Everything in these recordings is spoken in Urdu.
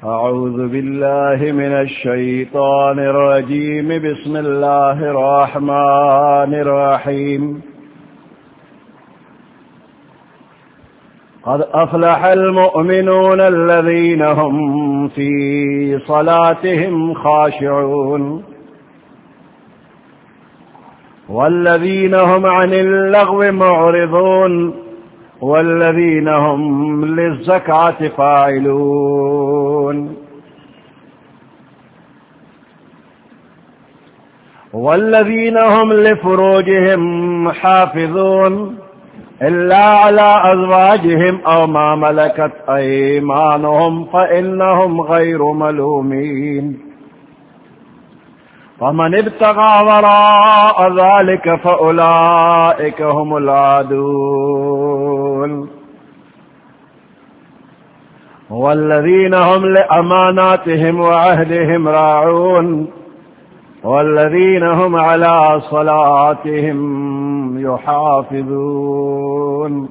أعوذ بالله من الشيطان الرجيم بسم الله الرحمن الرحيم قد أفلح المؤمنون الذين هم في صلاتهم خاشعون والذين هم عن اللغو معرضون والذين هم للزكاة فاعلون والذين هم لفروجهم حافظون إلا على أزواجهم أو ما ملكت أيمانهم فإنهم غير ملومين فمن ابتغى وراء ذلك فأولئك هم العادون والذين هم لأماناتهم وعهدهم راعون والذين هم على صلاتهم يحافظون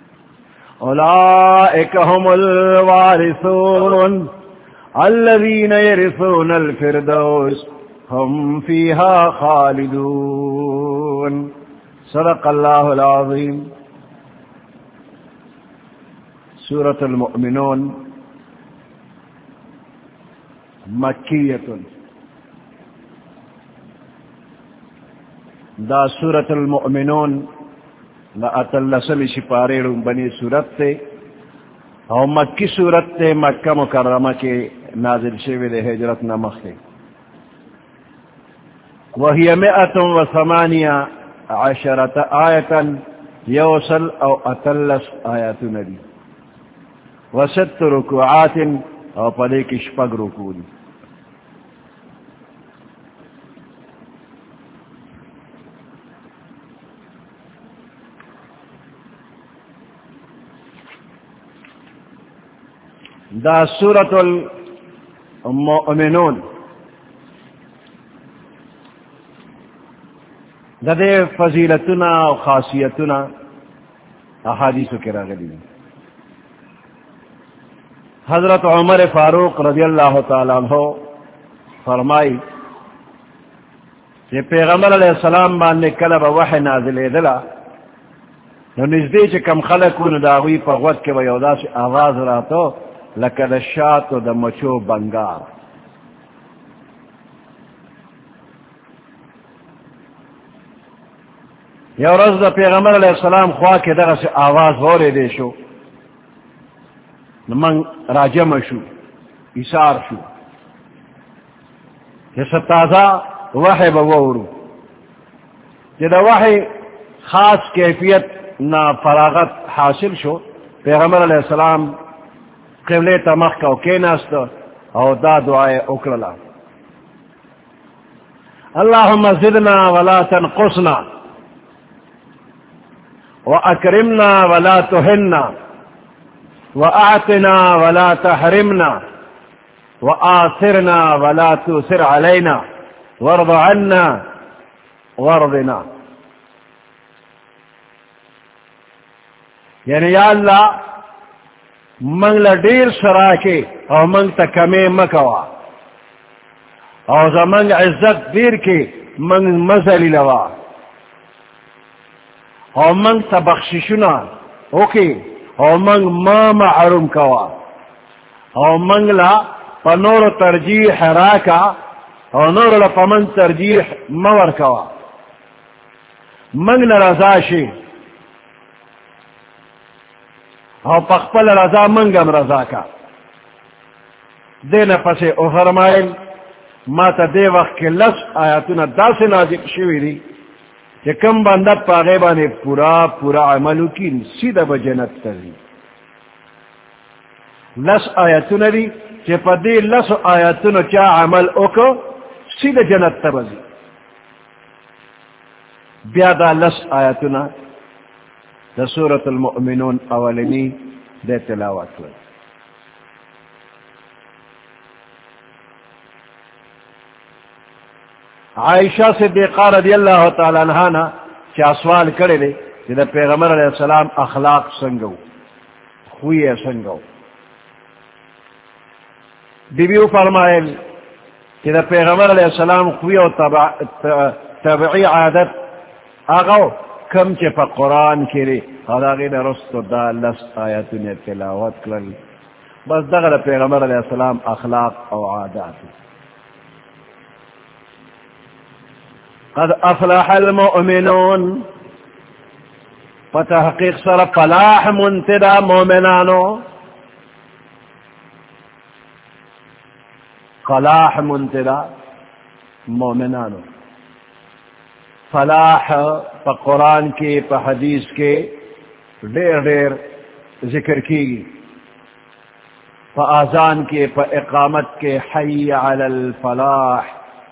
أولئك هم الوارثون الذين يرثون الفردوس هم فيها خالدون صدق الله العظيم. سورة المؤمنون مكية. دا سورة المؤمنون لا اتلسم شپارے بنی سورت تے او مکی سورت تے مکہ مکرمہ کے نازل شوی دے ہجرت نمخ تے وہی 118 آیتا یوصل او اتلس آیات ندی وست رکوعات او پدے کی شپگ رکوع دی. دا سورة المؤمنون دا دے فضیلتنا و خاصیتنا احادیث کے راغلی. حضرت عمر فاروق رضی اللہ تعالیٰ عنہ فرمائی کہ پیغمبر علیہ السلام باندے کلب وحی نازل دلا نو نزدی چے کم خلقون داغوی پا غوت کے ویودا سے آواز راتو لکہ دا شات و دا مچو بنگار. یو روز دا پیغمبر علیہ السلام خواہ کے دغا سے آواز ہو رہے دے شو من راجم شو ایسار شو جیسا تازہ وحی بوورو جدا وحی خاص کیفیت نا فراغت حاصل شو. پیغمبر علیہ السلام قبلے تمخ کا کیناست او دا دعائے اکرلا اللہم زدنا ولا تنقصنا واکرمنا ولا تہنا واعطنا ولا تحرمنا وآثرنا ولا تؤثر علينا وارض عنا وارضنا. یعنی یا اللہ منگ لڈیر سراکے او منگ تا کمی مکوا او زمنگ عزت دیر کے منگ مزلی لوا او منگ تا بخششنا اوکے او منگ ما معروم کوا او منگ لا پا نور ترجیح راکا او نور لا پا من ترجیح مور کوا منگ لرزاشی او پخپل رضا منگم رضا کا دین پسے او فرمائل ما تا دے وقت کے لس آیاتنا دا سے نازل شوی دی کہ کم بندت پا غیبانے پورا عملو کی سیدہ بجنت تری. لس آیاتنا دی کہ پا دے لس آیاتنا چا عمل اوکو سیدہ جنت تبزی. بیادا لس آیاتنا دا سورة المؤمنون اولنی دے تلاوت ہوئی. عائشہ صدیقہ رضی اللہ تعالی عنہ چا سوال کرے لے کہ دا پیغمبر علیہ السلام اخلاق سنگو خوی سنگو بیبیو فرمائل کہ دا پیغمبر علیہ السلام خوی و طبعی عادت آگاو کم چے پا قرآن کری اور آگین رستو دا لست آیتون تلاوت کرل بس دا پیغمبر علیہ السلام اخلاق و عادات. قد افلح المؤمنون فتحقیق سر فلاح منتدى مومنانو فلاح منتدى مومنانو فلاح پا قرآن کے پا حدیث کے دیر دیر ذکر کی پا آذان کے پا اقامت کے حی علی الفلاح.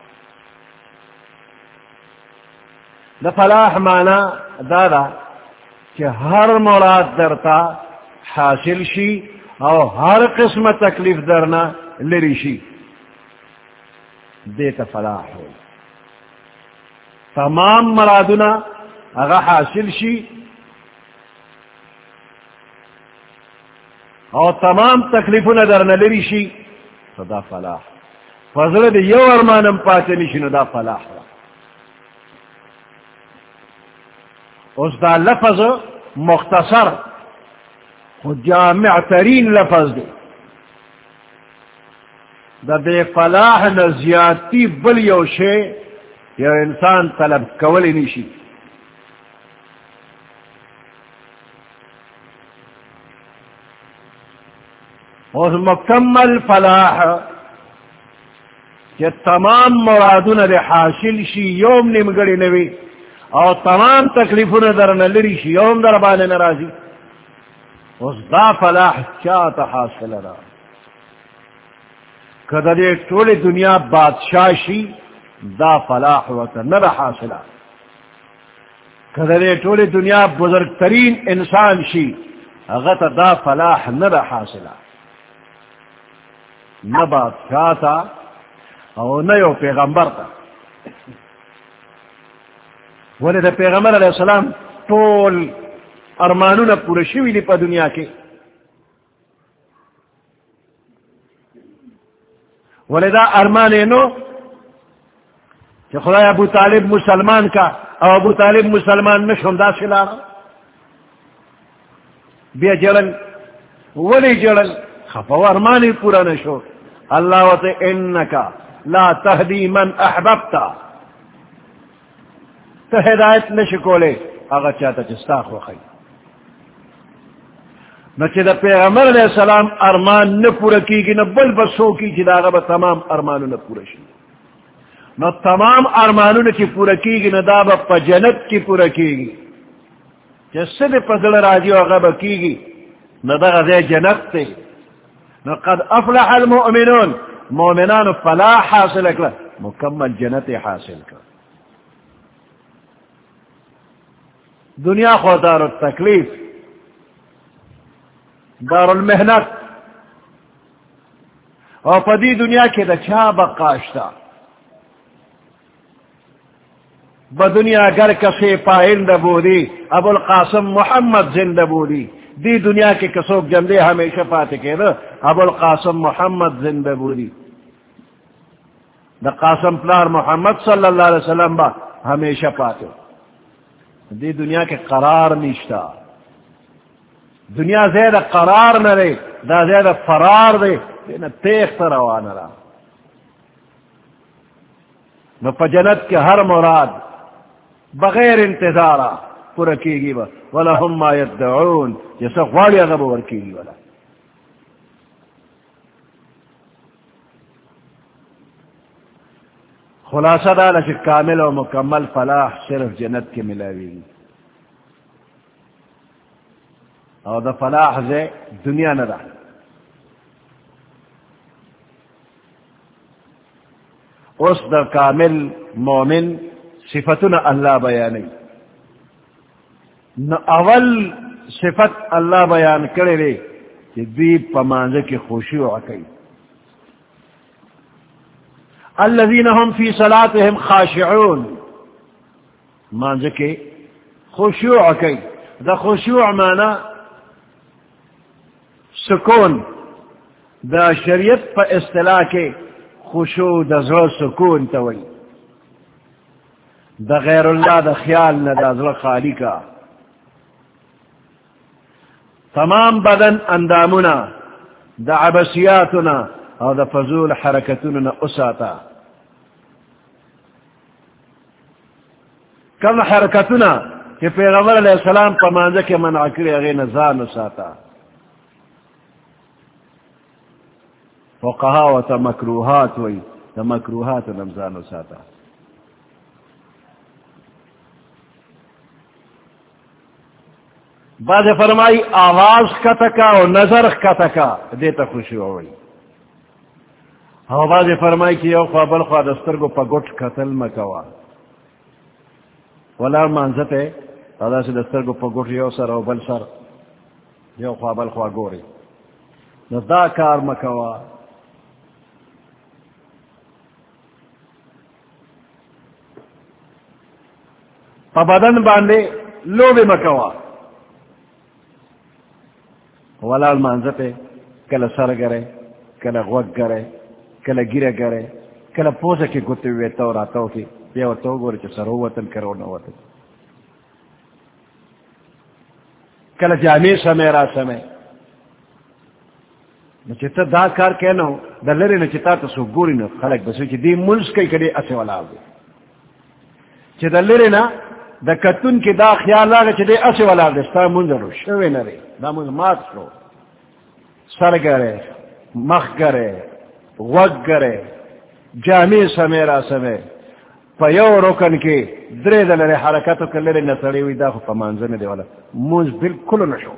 دا فلاح مانا دادا کہ ہر مراد درتا حاصل شی اور ہر قسم تکلیف درنا لری شی دیتا فلاح ہو. تمام مرادنا اگا حاصل شی اور تمام تکلیفنا درنا لری شی تو دا فلاح. فضل دی یو ارمانم پاتے نشنو دا فلاح دا. اس دا لفظ مختصر جامع ترین لفظ دے دا بے فلاح نزیاتی بل یو شے یا انسان طلب کولی نیشی. اور مکمل فلاح کہ تمام مرادون دے حاصل شی یوم نمگڑی نوی اور تمام تکلیفون در نلری شی یوم در بانے نرازی اس دا فلاح چاہتا حاصل را. کدا دے طول دنیا بادشاہ شی دا فلاح وطا ندا حاصلہ. کدا دے طول دنیا بزرگ ترین انسان شی اغتا دا فلاح ندا حاصلہ. نہ بادشاہ تا اور نہ یو پیغمبر تا. ولی دا پیغمبر علیہ السلام طول ارمانونا پورا شوی دی پا دنیا کے. ولی دا ارمانے نو کہ خدای ابو طالب مسلمان کا او ابو طالب مسلمان نشم دا سلارا بیا جلن ولی جلن خفو ارمانی پورا نشو. اللہ وطے انکا لا تہدی من احببتا تو ہدایت نشکولے اگر چاہتا چستاخ وخی. نہ چہ پیغمبر علیہ السلام ارمان نہ پورا کی گی نہ بل بسو کی چی داغا با تمام ارمانو نہ پورا شی. نہ تمام ارمانو نہ چی پورا کی گی نہ دا با پا جنت کی پورا کی گی. جس سے پزل راجی و غبا کی گی نہ دا غزے جنت تے. نہ قد افلح المؤمنون مومنان فلاح حاصل اکلا مکمل جنت حاصل کر. دنیا خو دار التکلیف دار المحنت اور پدی دنیا کے دچا بقاشتا بدنیا گر کسے پائند بودی ابو القاسم محمد زندہ بودی. دی دنیا کے کسوک جندے ہمیشہ پاتے کے دا ابو القاسم محمد زندہ بودی. دا قاسم پلار محمد صلی اللہ علیہ وسلم با ہمیشہ پاتے. دی دنیا کے قرار نشتا. دنیا زیادہ قرار نہ رہے دا زیادہ فرار دے دینا تیخت روان رہا. نو پا جنت کے ہر مراد بغیر انتظارہ پورا کی گی با وَلَهُمْ مَا يَدَّعُونَ جیسا غواڑی اغب ورکی گی والا. خلاصہ دا لچہ کامل و مکمل فلاح صرف جنت کے ملاوی گی. اور دا فلاح سے دنیا نہ رہا. اس دا کامل مومن صفتنا اللہ بیانی. نہ اول صفت اللہ بیان کرے رے کہ دیب پمانزے کی خشوع کی. الذین هم فی صلاتهم خاشعون مانزے کی خشوع کی. دا خشوع مانا سکون دا شریعت پا اصطلاح کے خشوع دا زر سکون توئی دا غیر اللہ دا خیال نہ دا زر خالی کا تمام بدن اندامنا دا عبسیاتنا اور دا فضول حرکتنا اساتا کم حرکتنا کہ پیغمبر علیہ السلام پا مانزہ کے منع کری اغی نزان اساتا فقہا و تا مکروحات وی تا مکروحات نمزان اساتا بعد فرمائی آواز کا تکا اور نظر کا تکا دیتا خوشی ہوئی بعد فرمائی کی یو خواہ بل خواہ دستر کو پگوٹ قتل مکوا ولا مانزت ہے ادا سے دستر کو پگوٹ you sir O bill sir you خواہ بل خواہ گوری دا کار مکوا پا بدن باندے لو بھی مکوا ولال مانزت ہے کل سر گرے کل غوگ گرے کل گرے گرے کل پوسے کی گتے ہوئے تو راتوں کی یہ تو گورے چ سرو وطن کرو نہ وطن کل جامع سمیرا سمے نچتا دا کار کہنا ہو دلری نچتا تو سو گوری نو خلق بسو چی دی ملس کئی کڑی اسے والا ہوگی چی دلری نا دا کتن کی دا خیال آگا چی دی اسے والا ہوگی ستا منظر رو شوے نرے دا منظر مات شو سر گرے مخ گرے وگ گرے جامع سمیرا سمے پیو روکن کی درے دلرے حرکتو کلرے نسڑی ہوئی دا خو پا منظر دے والا منظر بالکل نشو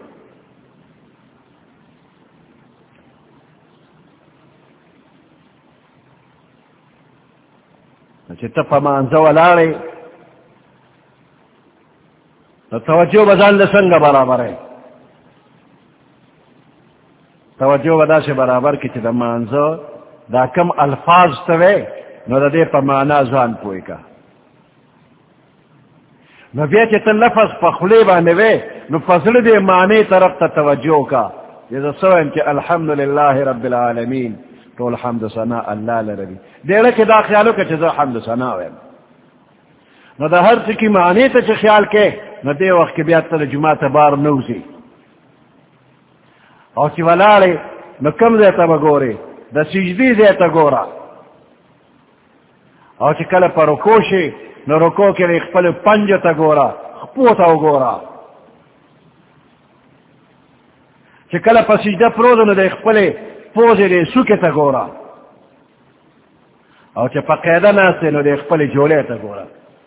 چتا پا منظر والارے توجہ بزان لسنگ برابر ہے توجہ بدا سے برابر کی چتا منظر دا کم الفاظ توے نو دا دے پا مانا زان پوئی کا نو بیا چتا لفظ پا خلی باندے نو فضل دے معنی طرف تا توجہ کا جیسا سوئن کہ الحمدللہ رب العالمین تو الحمد ثنا اللہ لربی دیڑا کہ دا خیالو کہ چیزا حمد ثنا ہوئے نو دا ہر چکی معنی تا چی خیال کے نو دے وقت کی بیات تا جمعہ تبار نوزی اور چی ولارے نو کم دیتا بگورے دا سجدی دیتا گورا اور چی کل پر رکوشی نو رکو کے لئے اخپل پنجتا گورا خپوتا گورا چی کل پر سجدہ پروزا نو دا اخپل پوزی دے سکتا گورا اور چی پا قیدہ ناستے نو دا اخپل جولیتا گورا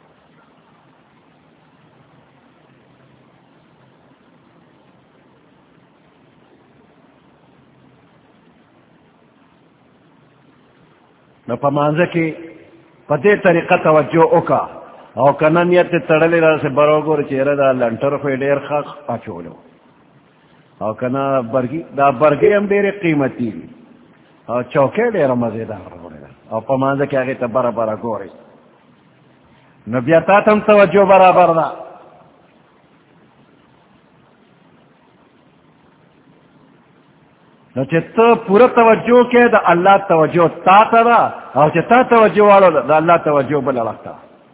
نو پا مانزہ کی پا دے طریقہ توجہ اوکا او کنانیت تڑلی را سے بروگور چیرہ دا لنٹر خوی دیر خاق پاچولو او کنا برگی دا برگی ہم دیر قیمتی دی او چوکے دیر مزیدار روڑی دا او پا مانزہ کی آگے تا برا برا گوری نو بیاتا تم توجہ برابر دا نو چتا پورا توجہ کے دا اللہ توجہ تا تا دا او چتا توجہ والو دا اللہ توجہ بلا لگتا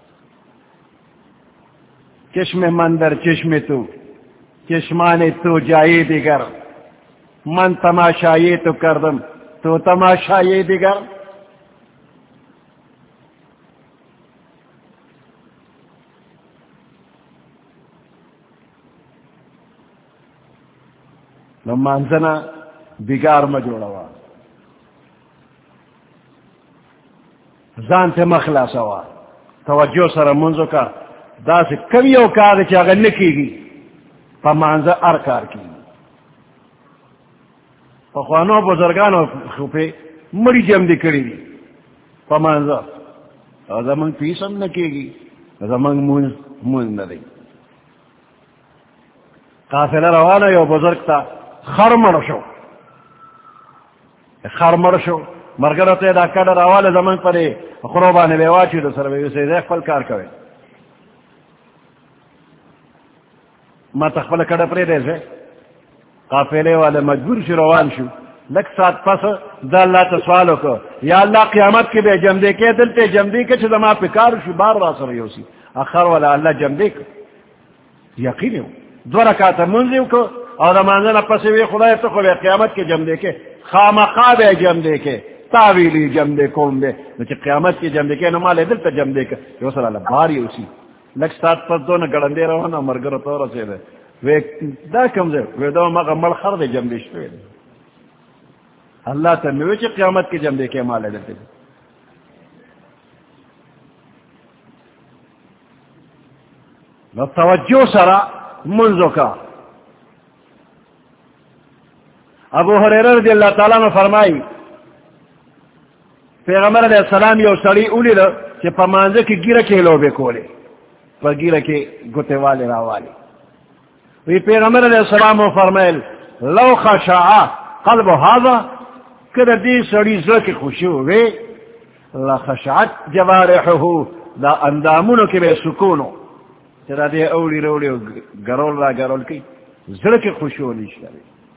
چشم مندر چشم تو چشمان تو جائی دیگر من تماشائی تو کردم تو تماشائی دیگر نو مانزنا بگار میں جوڑا ہوا زان سے مخلاص ہوا توجہ سر منزو کا دا سے کبھی اوکار چاگر نکی گی پا مانزا ارکار کی پا خوانو بزرگانو خوپے مری جم دی کری دی پا مانزا زمان پیسم نکی گی زمان منز ندی قافلہ روانو یو بزرگ تا خرمر شو خرمر شو مرگرو تے دا کڑا روال زمان پر خروبانے بیواچی دو سر بیوسے دیکھ پل کار کوئے ما تخبل کڑا پرے دے سے قافلے والے مجبور شو روان شو لک سات پس دا اللہ تسوالو کو یا اللہ قیامت کے بے جم دے کے دلتے جم دے کے چھتا ما پکار شو بار راسر یوسی اخر والا اللہ جم دے کے یقین ہو دو رکاتا منزیو کو اور رمانزن پسی وی خدای تو خوی قیامت کے جم دے کے خامقا بے جم دے کے تاویلی جم دے کون دے نوچے قیامت کے جم دے کے نمالے دلتا جم دے کے یو صلی اللہ باری یوسی لک سات پس دو نگڑن دے رہا نا مرگر طور سے دے وی دا کم دے وی دو مغا ملخر دے جم دے شوئے دے اللہ تنوی چی قیامت کی جم دے کے مالے دیتے نو توجہ سرا منزو کا ابو ہریرہ رضی اللہ تعالیٰ نے فرمائی پیغمبر علیہ السلام یو سڑی اولی دا چی پا مانزے کی گیرہ کے لوبے کولے پا گیرہ کے گتے والے راوالے وی پیغمبر علیہ السلام نے فرمائل لو خشعا قلب هذا کدہ دی سڑی زر کی خوشی ہوئے لخشعت جوارحہو دا اندامونو کے بے سکونو تیرا دے اولی رولی گرول را گرول کی زر کی خوشی ہولی شکری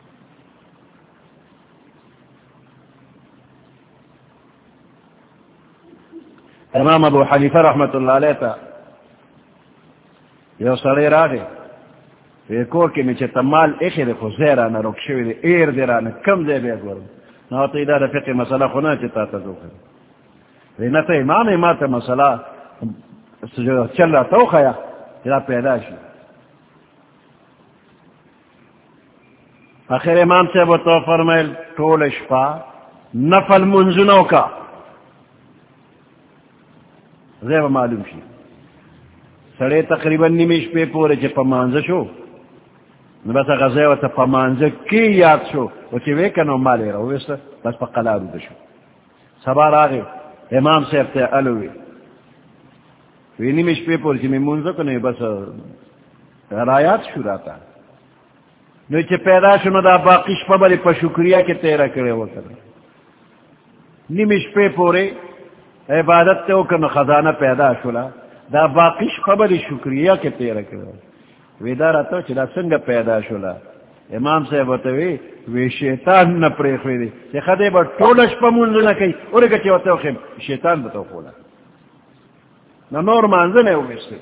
امام ابو حنیفہ رحمت اللہ علیہ تا یو سڑی را دے ویکور کی میچے تمال ایخی دے خو زیرانا رکشوی دے ایر دیرانا کم دے بے گورم نو تو ادھا فقہ مسئلہ خونا چتا تدو کر وینا تو امام امام تا مسئلہ چل رہا تو خیا ادھا پیدا شی آخر امام سے وہ تو فرمائل طول شپا نفل منزنوں کا زیب معلوم شی سڑے تقریباً نمیش پہ پورے چپا مانزہ شو بس غزے و تا مانزہ کی یاد شو و چی وے کنو مالے رہو بس پا قلارو دشو سبار آگے امام صاحب تے علوی وی نمیش پہ پورے چی میں منزہ کنے بس رایات شو راتا نو چی پیدا شنو دا باقیش پا بلی پا شکریہ کے تیرہ کرے وکر نمیش پہ پورے عبادت تے وکر خزانہ پیدا شولا دا باقیش خبر شکریہ کے تیرہ کرو ویدارا تو چلا سنگا پیدا شولا امام صاحب بتوی وی شیطان نا پریخوی دی چی خدے با طولش پا منزو نا کئی اورگا چی وطاو خیم شیطان بتاو خولا نا نور مانزن ہے اوگستے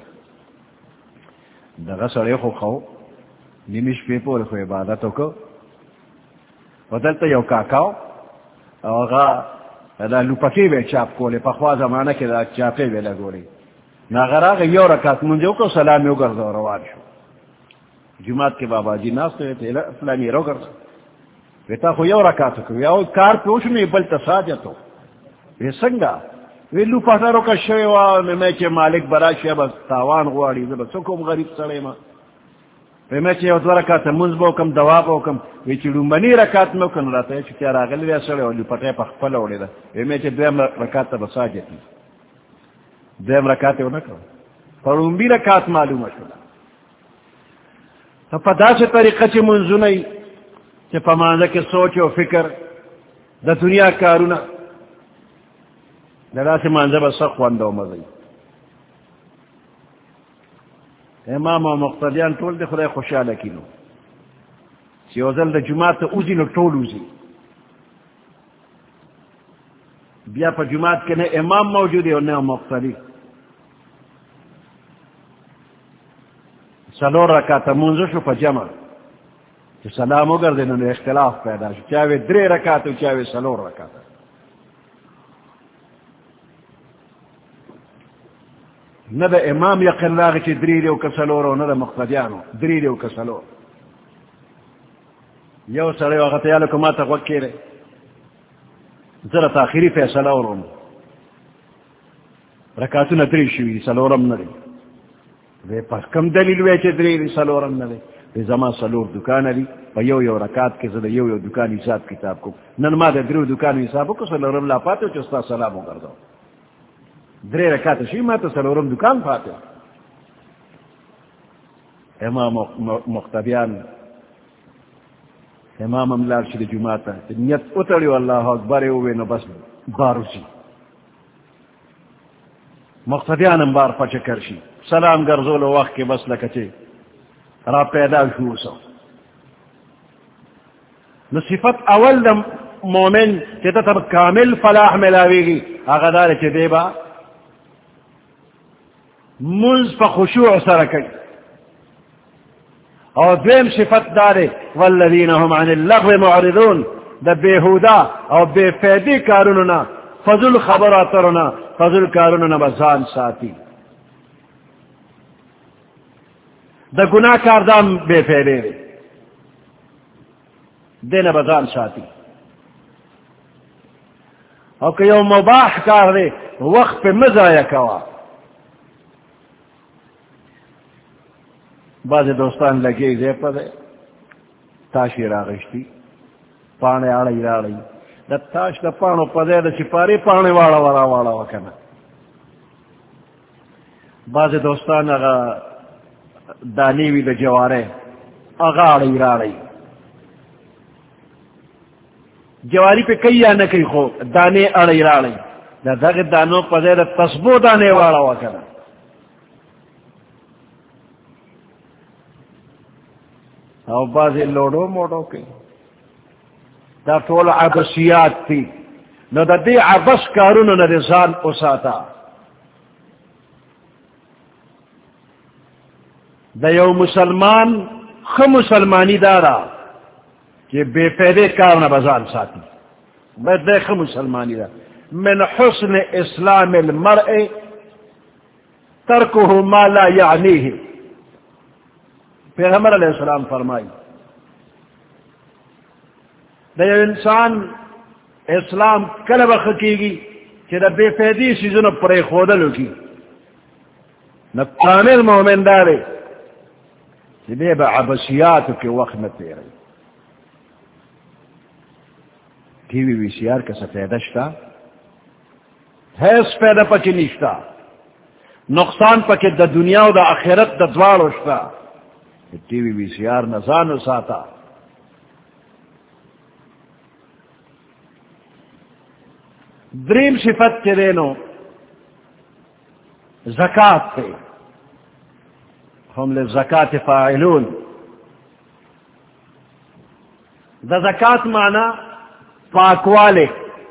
دا سڑے خو خو نیمیش پی پور خو عبادتو کو ودلتا یو کاکاو اوغا دا لوپکی بے چاپ کولے پخوا زمانہ کے دا چاپے بے لگولی ناغراغ یو رکات منجو کو سلام یو گرد روان شو جماعت کے بابا جی ناس تو تے فلانی رو گرد ویتا خو یو رکات کو یو کار پوچھ نہیں بلتا ساجتو وی سنگا وی لو پاسارو کا شوی وا میں چے مالک براشی بس تاوان غواړي زب سکم غریب سړی ما میں چے یو رکات منزبو کم دوابو کم وی چ لومبنی رکات نو کن راته چې تیار غلی سړی ولې پټه په خپل وړي دا میں چے دیم رکات بساجتی دیم رکات ہونا کرو پڑھوں بھی رکات معلوم شدہ تو پدا سے طریقہ چی منزونی چی پمانزہ کے سوچ و فکر دا دنیا کارونا دا سے مانزہ با سخ واندو مزی امام و مقتدیان طول دے خدای خوشحال کینو چی اوزل دا جماعت تا اوزی نو طول اوزی بیا پا جماعت کے نئے امام موجود ہے اور نئے مقتدی سلور رکاتا منزو شو پا جمع چی سلامو گردے نو اختلاف پیدا شو چاہوے درے رکاتا چاہوے سلور رکاتا نہ دا امام یقین لاغی چی دری دیو کسلورو نہ دا مقتدیانو دری دیو کسلور یو سڑے وقت یالو کماتا وکی رے ذرا تاخیری فیصلہ ورم رکاتو ندری شوی سلورم ندی وی پس کم دلیل وی چی دری سلورم ندی وی زمان سلور دکان دی پا یو رکات کے زده یو دکان حساب کتاب کو نن ما دا درو دکان حسابو کو سلورم لا پاتو چستا سلامو کردو دری رکات شوی ما تا سلورم دکان پاتو امام مقتبیان امام املال شد جماعتا نیت اتری واللہ اکبر ہوئے نو بس باروسی مقتدیان امبار پچکر شی سلام گرزول وقت کے بس لکچے را پیدا شو سو نصفت اول دم مومن چیتا تب کامل فلاح ملاوی گی اغدار چی دے با منز پا خشوع سرکی اور دویم صفت دارے والذین هم عن اللغو معرضون دا بیہودا اور بے فیدی کاروننا فضل خبراترنا فضل کاروننا بزان ساتی دا گناہ کاردام بے فیدے دینا بزان ساتی اور کہ یو مباح کار دے وقت پہ مزایا کوا بعض دوستان لگے دے پدے تاشی راغشتی پانے آڑی راڑی دا تاش دا پانو پدے دا چپاری پانے والا والا والا وکنا بعض دوستان اگا دانیوی دا جوارے اگا آڑی راڑی جواری پہ کئی یا نکی خو دانے اڑی راڑی دا دغ دانو پدے دا تصبو دانے والا وکنا او بازی لوڑو موڑو کی دا طول عبسیات تی نو دا دی عبس کارونو نا رزان اساتا دا یو مسلمان خم مسلمانی دارا کہ بے فیدے کارنا بزان ساتی میں دے خم مسلمانی دارا من حسن اسلام المرء ترکہ ما لا یعنیہ پیغمبر علیہ السلام فرمائی دا یو انسان اسلام کلب خکی گی کہ دا بے فیدی سیزن پرے خودلو کی نا کامل مومن دارے کہ دے با عبسیاتو کے وقت میں پیرے ٹی وی وی سی آر کا سفیدہ شتا حیث پیدا پکی نشتا نقصان پکی دا دنیا و دا آخرت دا دوارو شتا ٹی وی وی سی آر نزانو ساتا دریم صفت کے دینو زکاة تے ہم لزکاة فاعلون دا زکاة معنی پاکوالے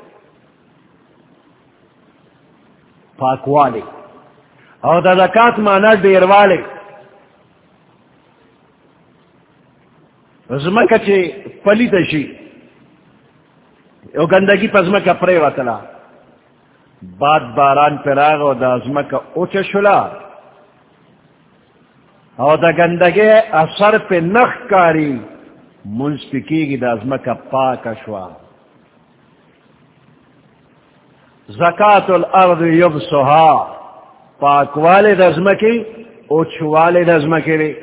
پاکوالے اور دا زکاة معنی دیروالے زمکہ چے پلی تشی او گندگی پا زمکہ پرے وطلا بعد باران پر آگا دا زمکہ اوچا شلا او دا گندگی اثر پہ نخ کاری منسپکی گی دا زمکہ پاک شوا زکاة الارض یبسوها پاک والے دا زمکی اوچ والے دا زمکی ری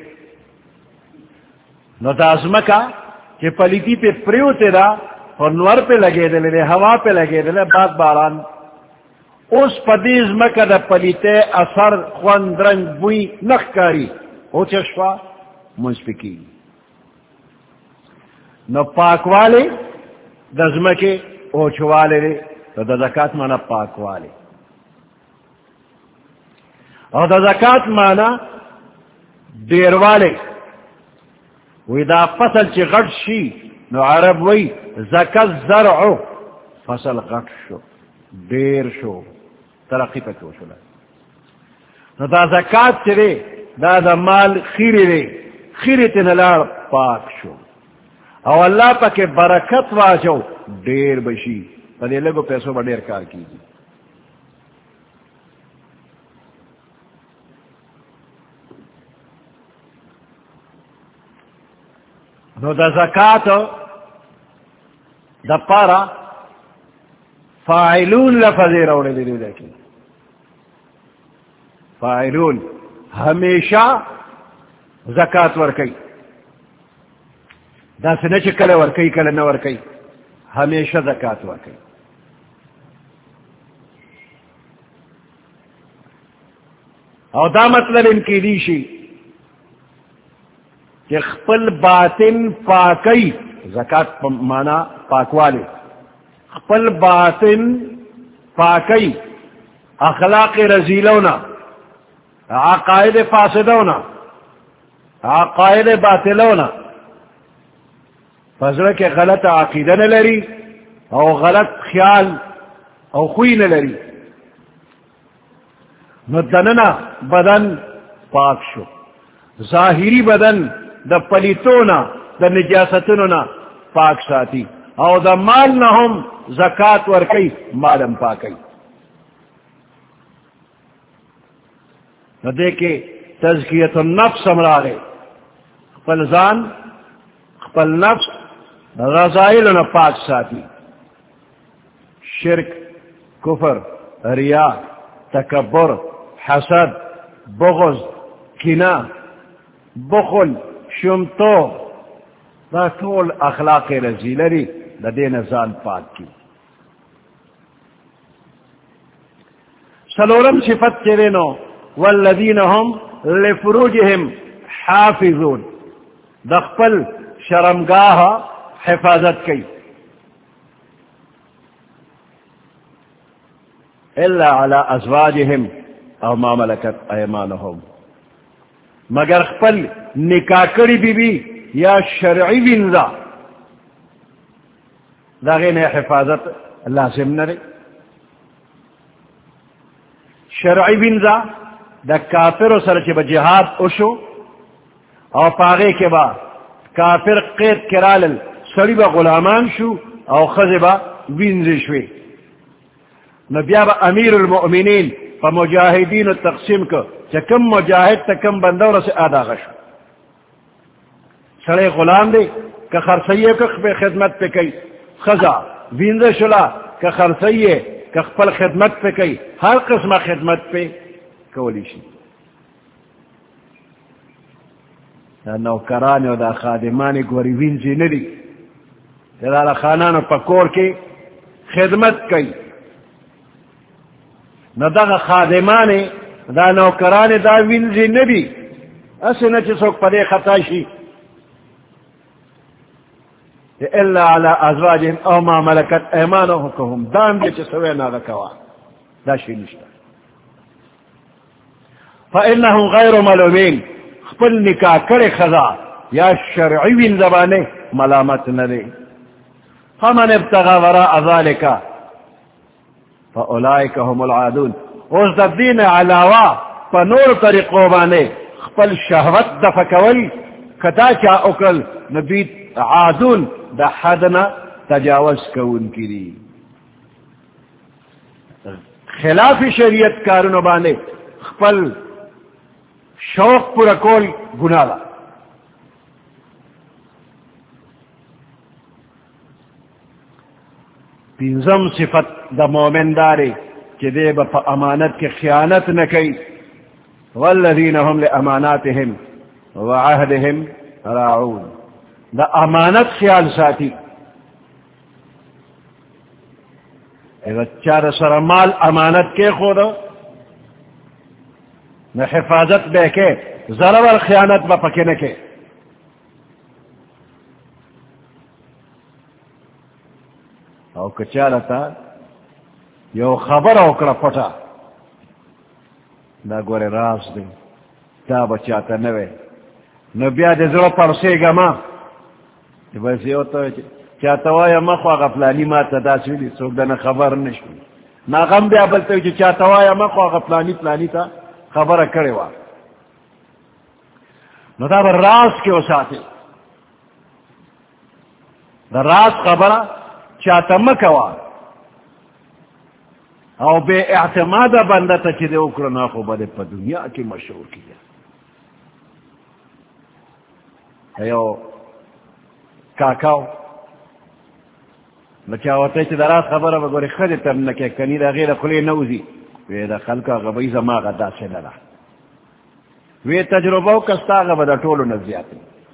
نو دا ازمکا کہ پلیتی پہ پریوتے دا اور نور پہ لگے دلے ہوا پہ لگے دلے بعد باران اس پدی ازمکا دا پلیتے اثر خوند رنگ بوئی نخکاری او چشوا منسپکی نو پاک والے دا ازمکے او چوالے دے تو دا زکاة مانا پاک والے اور دا زکاة مانا دیر والے وی دا فصل چی غٹ شی نو عرب وی زکاة زرعو فصل غٹ شو دیر شو ترقی پہ کیوں شلا نو دا زکاة چی دے دا مال خیری دے خیری تنلار پاک شو او اللہ پا کے برکت واجو دیر بشی پا دے لگو پیسوں با دیر کار کی نو دا زکاة دا پارا فاعلون لفظی روڑے دے لیکن فاعلون ہمیشہ زکاة ورکی دا سنچ کل ورکی کل نہ ورکی ہمیشہ زکاة ورکی او دا مطلب ان کی دیشی کہ خپل باطن پاکی زکاة مانا پاکوالی خپل باطن پاکی اخلاق رزیلونا عقائد فاسدونا عقائد باطلونا فضل کے غلط عقیدہ نہ لری او غلط خیال او خوی نہ لری نو دننا بدن پاک شو، ظاہری بدن دا پلیتونا دا نجاستنونا پاک ساتی، او دا مال نہ ہم زکات ورکی مالم پاکی. نو دیکھے تزکیت النفس امرارے خپل ذان خپل نفس رضائلنا پاک ساتی، شرک، کفر، ریا، تکبر، حسد، بغض، کینہ، بخل، شمتو، دا طول اخلاق رزیلری دا دین ذان پاک کی. سلورم صفت چرینو والذین هم لفروجهم حافظون، دخپل شرمگاہ حفاظت کی، الا علی ازواجهم او ما ملکت ایمانهم، مگر خپل نکاح کری بی بی یا شرعی وینزا دا غین حفاظت لازم نہ رہی. شرعی وینزا دا کافر سر چی با جہاد اشو او پاغے کے با کافر قید کرالل سری با غلامان شو او خز با وینزی شوی، نبیا با امیر المؤمنین پا مجاہدین تقسیم کو چا کم مجاہد تا کم بندور سے آدھا غشو، سڑے غلام دے کہ خرسیے کا خدمت پہ کئی، خزا وینز شلا کہ خرسیے کہ خپل خدمت پہ کئی، ہر قسم خدمت پہ کولی شی. دا نوکرانی و دا خادمانی گوری وینزی ندی، دا خانانو پکور کے خدمت کئی، نہ دا خادمانی دا نوکرانی دا وینزی ندی، اسی نچے سوک پدے خطاشی الا علی ازواجهم او ما ملکت ایمانهم دام دے چے سوے نا رکوا دا شی نشتا. فإنهم غیر ملومین، خپل نکاح کرے خزا یا شرعی وین زبانے ملامت نہ دے. فمن ابتغى وراء ذلك فاولئک هم العادون، اس دا دین علاوہ پنور طریقوں بانے خپل شہوت دفکول کدا چا اکل نبیت عادون دا حدنا تجاوز کون کی، خلاف شریعت کارنو بانے خپل شوق پورا کول گناہ دا. پینزم صفت دا مومن دارے کہ دے با امانت کے خیانت نہ کئی، والذین هم لاماناتهم وعہدهم راعون، دا امانت خیال ساتھی. اگر چار سر مال امانت کے خود نہ حفاظت بے کے ضرب الخیانت با پکے نہ کے. او کچالتا یو خبر اوکڑا پٹا دا گورے راز دے تا بچاتا نوے نو بیا دے زرو پرسے گا ما بس یو تو چاہتا وایا مخوا غفلانی ما تا سویلی سوک دانا خبر نشوی نا غم بیا بلتا چاہتا وایا مخوا غفلانی پلانی تا خبر کرے وا نو دا بر راز کے وساتے دا راز خبر چاہتا مکوا او بے اعتماد بندہ تا چی دے اکرنا خوبا دے پا دنیا کی مشہور کیا. ایو کاکاو لچاوتے چی دراز خبر بگوری خد ترنکے کنی دا غیر خلی نوزی وی دا خلقا غبی زماغ دا سے للا وی تجربہ کستا غبا دا طولو نزیاتی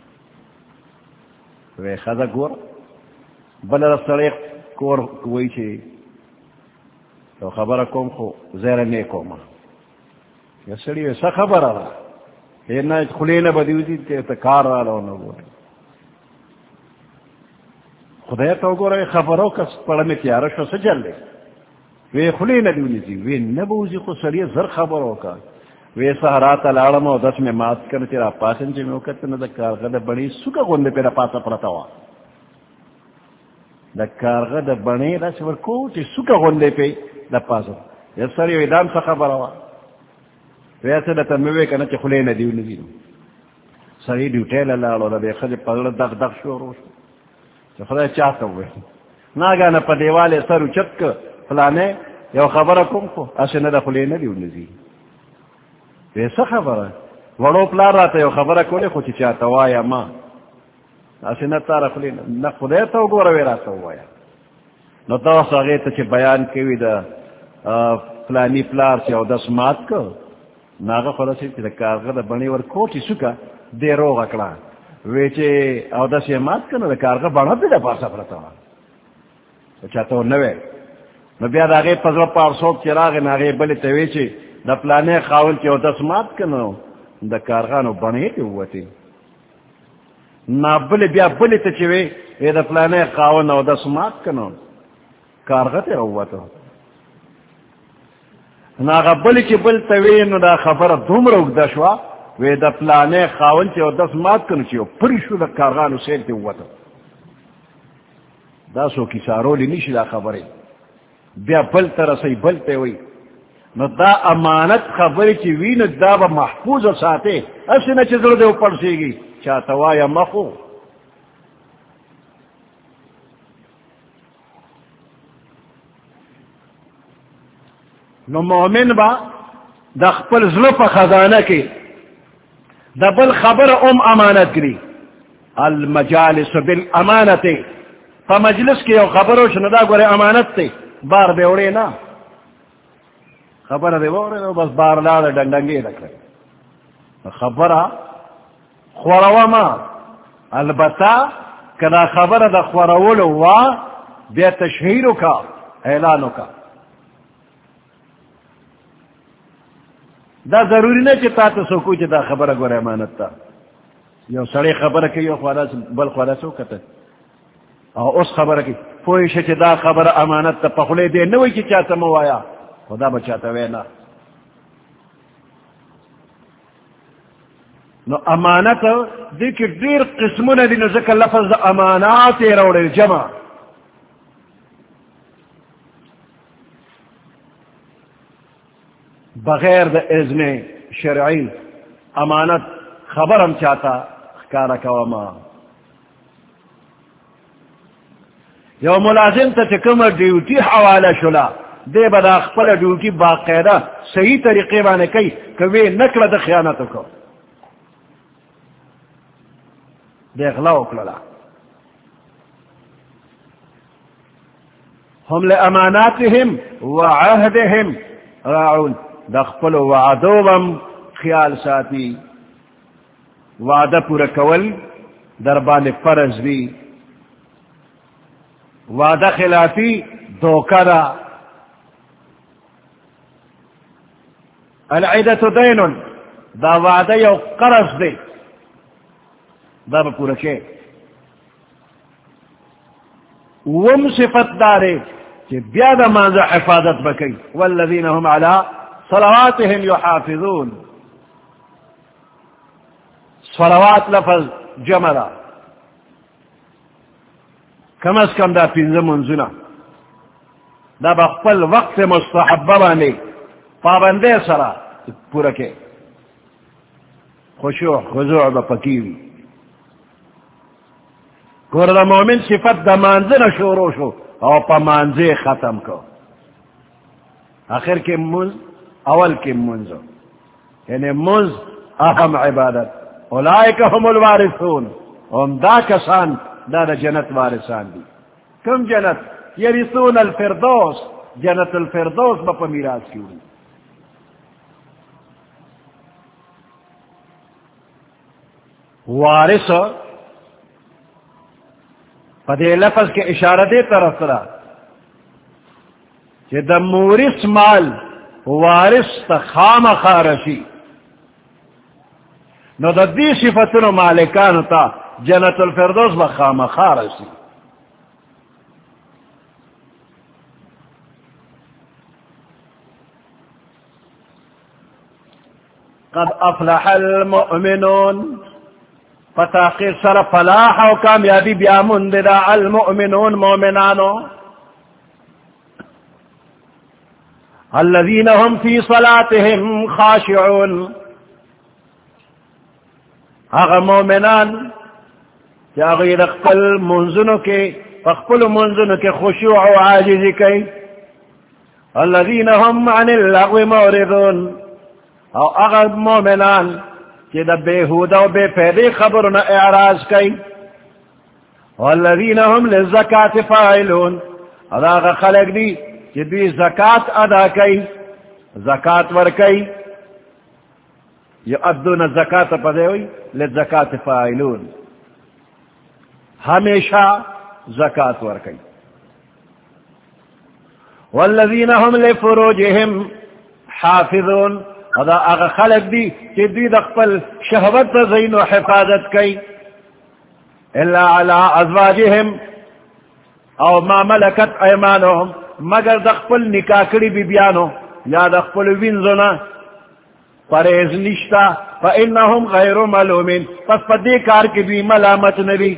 وی خدا گور بل رسطریق کور کوئی چی تو خبر کوم خو زیر نیکو ما یا سڑی ویسا خبر آرہا اینا خلین بدیوزی تیتا کار آرہا نگو خدای تو گو رہے خبروں کا پڑھنے تیارش سے جل لے وی خلی ندونی تھی وی نبوزی کو سڑی زر خبروں کا وی سہرات الارم و 10 میں مات کر تیرا پاسن جی میں وقت ندکار غد بڑی سکا گوندے پیرا پاسا پڑتا ہوا دا کارغه دا بنی دا سور کوٹی سکا غنده پی دا پاسو یا سری ویدام سا خبر آوا ویسے دا تنموے کنا چی خلی ندیو ندیو سری ڈیوٹیل لالو دا بے خلی پدل دق دق شورو شو چی خدای چاہتا ہوئے ناگانا پا دیوالے سرو چتک فلانے یو خبر کم کو اسے ندا خلی ندیو ندیو ویسا خبر وڑو پلا راتا یو خبر کولی خوچی چاہتا وایا ما اسے نتا رخلی نا خدای تا گورا وی راتا وایا نو تا وقت آگیتا چی بیان کیوی دا فلانی پلار سی او دس مات کو ناغا خدا سی چی دا کارغا دا بنی ور کوٹی سکا دے روغ اکڑا ویچے او دس یہ مات کنا دا کارغا بنا پی دا پارسا پرتا وا چاہتا ہو نوے نو بیا دا آگے پزر پارسوک چراغ ناغے بلی تویچے دا پلانے خاول چی او دس مات کنا دا کارغا نو بنی تی ہوا تی نا بلی بیا بلی تچوی اے دا پلانے خاول نو دس مات کنا کارغا تی ہوا تو ناغا بلی چی بل توی نو دا خبر دوم روک دا شوا وی دا پلانے خاون چی او دس مات کنو چی او پریشو دا کارغانو سیل تی ہوا تا دا سو کی سارولی نیشی دا خبری بیا بل ترسی بل تیوی نو دا امانت خبری چی وی نو دا با محفوظ ساتے اسی نا چی زرد او پرسی گی چاہتوایا مخو نو مومن با دا خپل ظلف خزانہ کی دا بل خبر امانت کری المجالس بالامانت فا مجلس کی یو خبرو شندا گورے امانت تے بار بے اوڑے نا خبر دے اوڑے نا بس بار لار ڈنڈنگی رکھے خبر خوروا ما البتا کدا خبر دا خورولو وا بے تشہیرو کا اعلانو کا دا ضروری نہ چتا تو سو کوئی دا خبر گورے امانت تا یو سڑے خبر کی یو خوالا بل خوالا سو کتا اور اس خبر کی پوئی شچ دا خبر امانت تا پخلے دے نوئی کی چاہتا موایا خدا بچاتا وینا نو امانت دیکھ دیر قسمون دی نو ذکر لفظ امانات روڑے جمع بغیر دا اذن شرعی امانت خبر ہم چاہتا کارا کواما یو ملازم تا چکم ڈیوٹی حوالہ شلا دے بدا خپل ڈیوٹی باقاعدہ صحیح طریقے بانے کئی کہ نکل دا خیانتو کو دے غلاو کللا ہم لاماناتهم وعہدهم راعون دخپل وعدوبم خیال ساتی وعدہ پورا کول دربان فرض دی وعدہ خلافی دوکرا العیدت دین دا وعدہ یو قرض دی دا با پورا کے وم صفت دارے کہ بیادہ مانزہ حفاظت بکی والذین هم علی صلواتهم يحافظون صلوات لفظ جمرہ کم از کم دا پینزہ منزنا دا بخپل وقت مستحبہ بانے پابندے سرا پورا کے خشوع خضوع با پکیوی گور دا مومن صفت دا مانزنا شورو شو او پا مانزے ختم کو آخر کے منز اول کے منزو یعنی منز اہم عبادت اولئک هم الوارثون ہم دا کسان دا جنت وارثان دی کم جنت یرثون الفردوس جنت الفردوس با میراث کی ہوئی وارث پدے لفظ کے اشارہ دے طرف را کہ دا مورث مال وارث تا خام خارشی نو دا دی صفتن مالکان تا جنت الفردوس با خام خارشی قد افلح المؤمنون فتحقیق سر فلاح و کامیابی بیامن دا المؤمنون مومنانو الذین هم فی صلاتهم خاشعون اغا مومنان یا غیر اقبل منزنو کے اقبل منزنو کے خشوع و عاجزی کئی الذین هم عن اللغو موردون او اغا مومنان کہ دا بیہودہ و بے پیدے خبرنا اعراض کئی والذین هم للزکاة فاعلون اغا خلق دی کہ دوی زکاة ادا کئی زکاة ور کئی یؤدون الزکاة پدے ہوئی للزکاة فاعلون ہمیشہ زکاة ور کئی والذین هم لفروجهم حافظون ادا اغا خلق دی کہ دی دقبل شہوت زین و حفاظت کئی الا علی ازواجهم او ما ملکت ایمانهم مگر دقبل نکاکڑی بی بیانو یا دقبل وینزونا پریز نشتا فإنهم غیر ملومین پس پا دی کار کی بھی ملامت نبی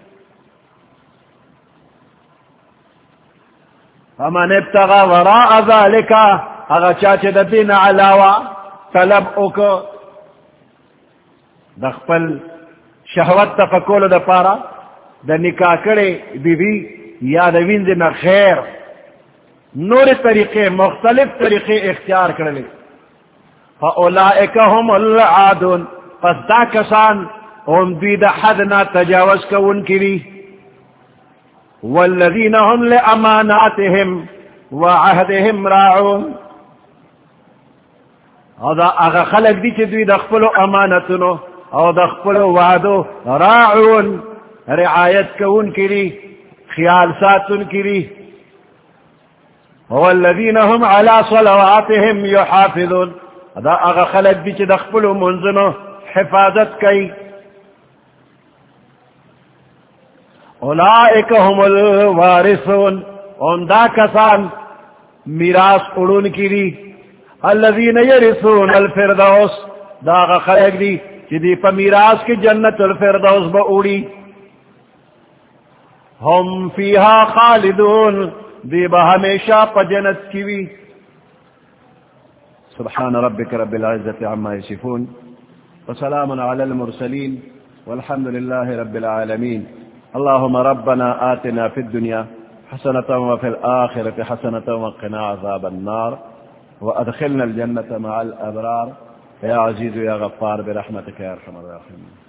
فمن ابتغى وراء ذلك اغا چاچے دا دین علاوہ طلب اوکو دخپل شہوت تفکول دا پارا دا نکاح کرے بی بی یا دا وینز نا خیر نور طریقے مختلف طریقے اختیار کرلے فاولائک هم العادون پس دا کسان هم دی دا حدنا تجاوز کون کری والذین هم لأماناتهم وعهدهم راعون او دا اغا خلق دی چی دوی دخپلو امانتنو او دخپلو وعدو راعون رعایت کون کری خیال ساتن کری والذین هم على صلواتهم يحافظون دا اغا خلق دی چی دخپلو منزنو حفاظت کئی اولئک هم الوارثون ان دا کسان میراث اڑون کری الذین یرثون الفردوس دا خلق دی چی دی پا میراث کی جنت الفردوس با اوڑی ہم فیہا خالدون دی با ہمیشہ پا جنت کیوی سبحان ربک رب العزت عما یصفون وسلام علی المرسلین والحمد للہ رب العالمین اللهم ربنا آتنا في الدنيا حسنة وفي الآخرة حسنة وقنا عذاب النار وأدخلنا الجنة مع الأبرار يا عزيز يا غفار برحمتك يا أرحم الراحمين.